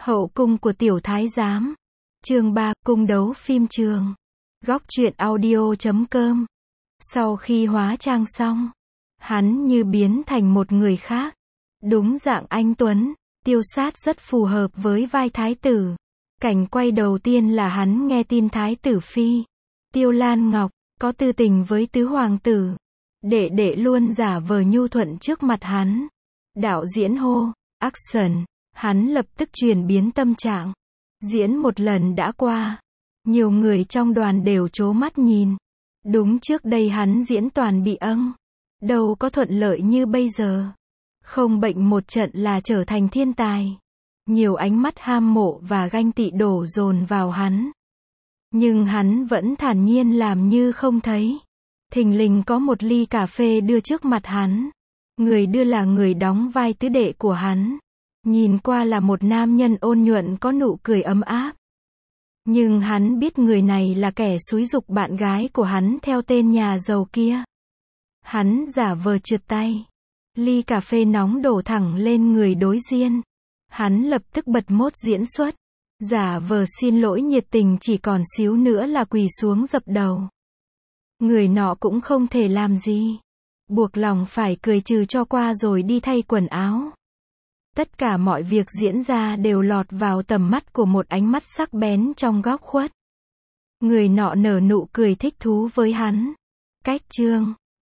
Hậu cung của tiểu thái giám. Chương 3, cung đấu phim trường. Góc truyện audio.com. Sau khi hóa trang xong, hắn như biến thành một người khác. Đúng dạng anh tuấn, Tiêu Sát rất phù hợp với vai thái tử. Cảnh quay đầu tiên là hắn nghe tin thái tử phi Tiêu Lan Ngọc có tư tình với tứ hoàng tử. Đệ đệ luôn giả vờ nhu thuận trước mặt hắn. Đạo diễn hô, action. Hắn lập tức chuyển biến tâm trạng. Diễn một lần đã qua. Nhiều người trong đoàn đều trố mắt nhìn. Đúng trước đây hắn diễn toàn bị âng. Đâu có thuận lợi như bây giờ. Không bệnh một trận là trở thành thiên tài. Nhiều ánh mắt ham mộ và ganh tị đổ dồn vào hắn. Nhưng hắn vẫn thản nhiên làm như không thấy. Thình lình có một ly cà phê đưa trước mặt hắn. Người đưa là người đóng vai tứ đệ của hắn. Nhìn qua là một nam nhân ôn nhuận có nụ cười ấm áp. Nhưng hắn biết người này là kẻ xúi giục bạn gái của hắn theo tên nhà giàu kia. Hắn giả vờ trượt tay. Ly cà phê nóng đổ thẳng lên người đối diện. Hắn lập tức bật mốt diễn xuất. Giả vờ xin lỗi nhiệt tình chỉ còn xíu nữa là quỳ xuống dập đầu. Người nọ cũng không thể làm gì. Buộc lòng phải cười trừ cho qua rồi đi thay quần áo. Tất cả mọi việc diễn ra đều lọt vào tầm mắt của một ánh mắt sắc bén trong góc khuất. Người nọ nở nụ cười thích thú với hắn. Cách chương.